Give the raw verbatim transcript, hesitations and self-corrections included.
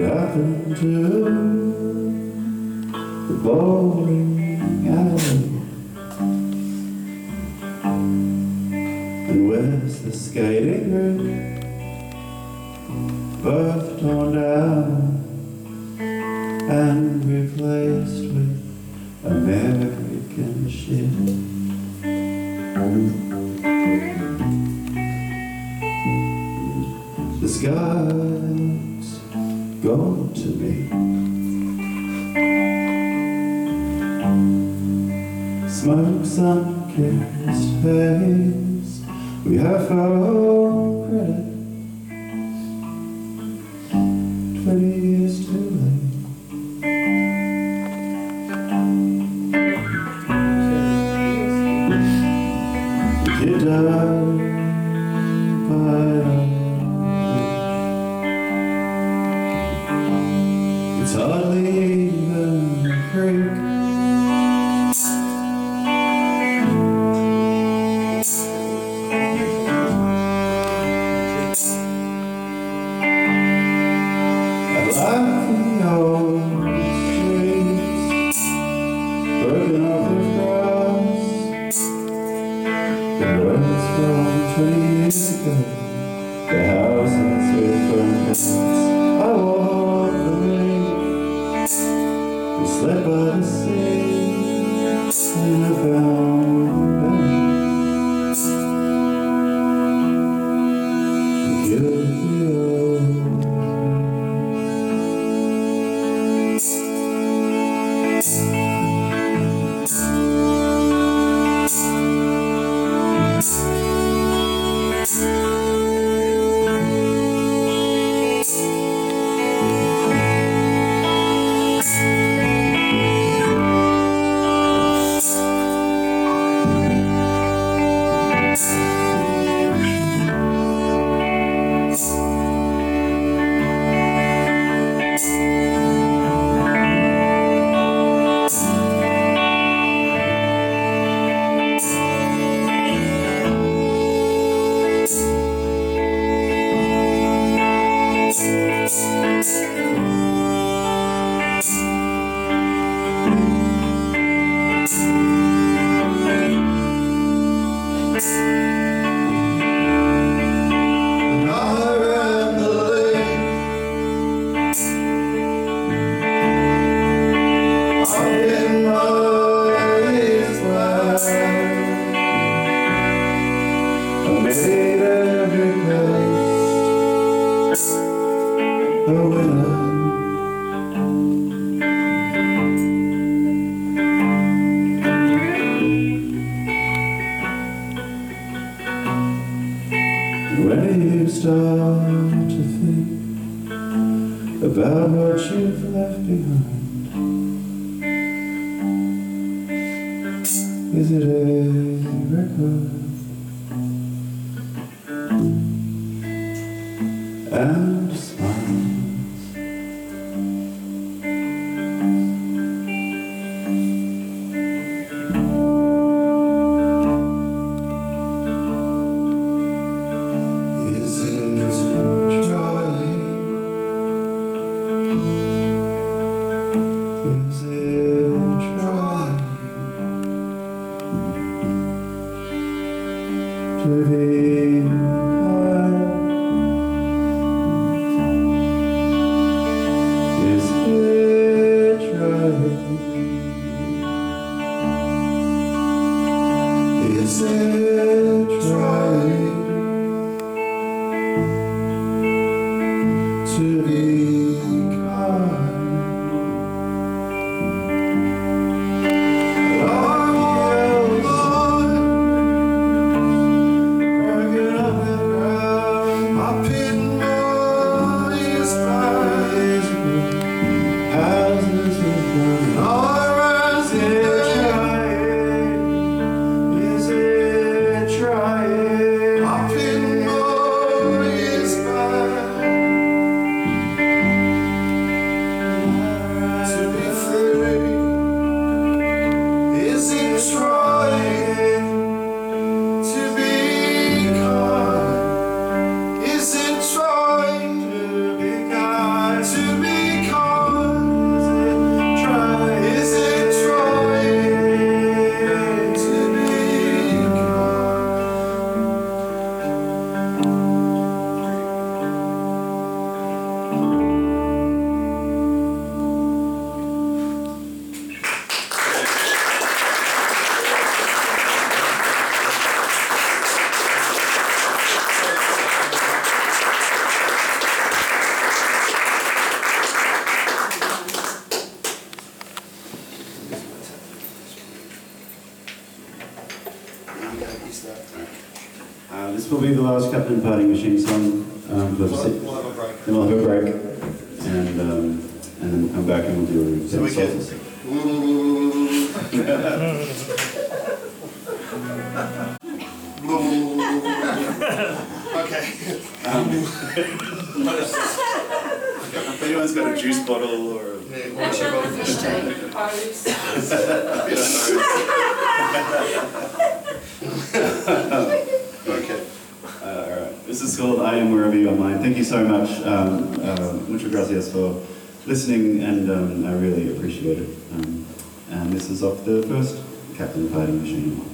happened to the bowling alley? And where's the skating rink? Both torn down and replaced with American shit. The sky's gone to me. Smoke sun-kissed haze. We have our own credit. Twenty years too late. You died by a beach. It's hardly even a creek. I like the old streets, broken off the grass. The roads from twenty years ago, the houses with burnt glass. I walk the lake, we slept by the sea, and I found them. We killed the old. The winner. When you start to think about what you've left behind, is it a record? And smiles. Is it trying? Is it trying to be kind? Is it trying? Is it trying to be kind? Long years working on the ground, my pit more is fine. Houses with burning orange. Is it trying? Is it trying? My pit more is fine. To be free. Is it trying to be kind? Is it trying to be kind? To be Uh, this will be the last Captain Parting Machine song. Um, for We'll, six. we'll have a break. Then we'll have a break, and um, and then we'll come back and we'll do. So we can. Okay. Um, if anyone's got a juice bottle or a Yeah, what's your bottle? Okay. Uh, all right. This is called I Am Wherever You Are Mine. Thank you so much, um, uh, muchas gracias for listening, and um, I really appreciate it. Um, and this is off the first Captain Parting Machine.